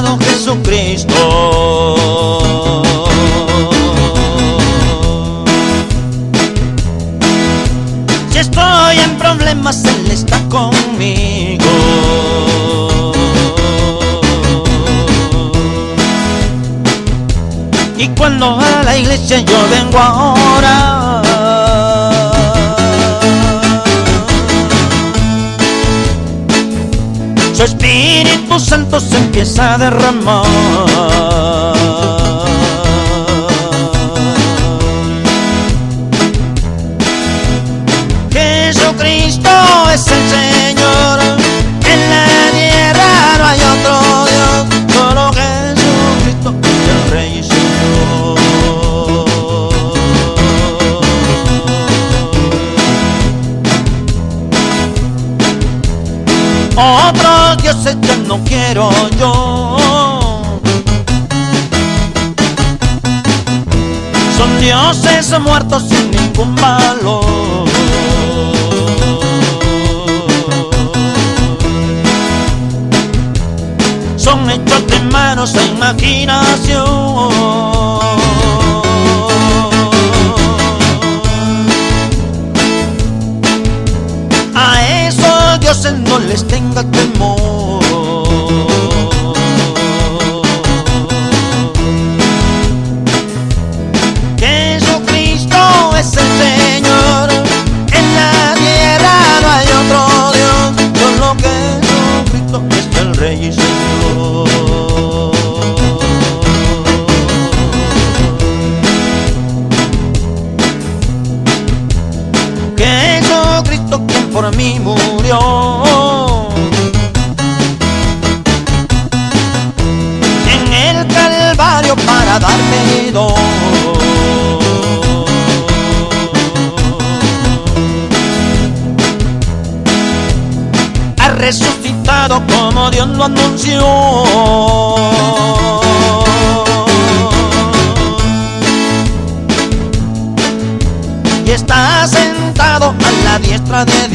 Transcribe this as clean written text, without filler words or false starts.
solo Jesucristo. Si estoy en problemas, Él está conmigo. Y cuando a la iglesia yo vengo a orar, su Espíritu Santo se empieza a derramar. Jesucristo es el Señor, en la tierra no hay otro Dios, solo Jesucristo es el Rey y Señor. Otros dioses ya no quiero yo, son dioses muertos sin ningún valor. Son hechos de manos e imaginación. A esos dioses no les tenga temor. Jesucristo es el Señor, en la tierra no hay otro Dios, solo Jesucristo es el Rey y Señor. Jesucristo quien por mí murió, en el Calvario para darme perdón. Ha resucitado como Dios lo anunció, y está sentado a la diestra de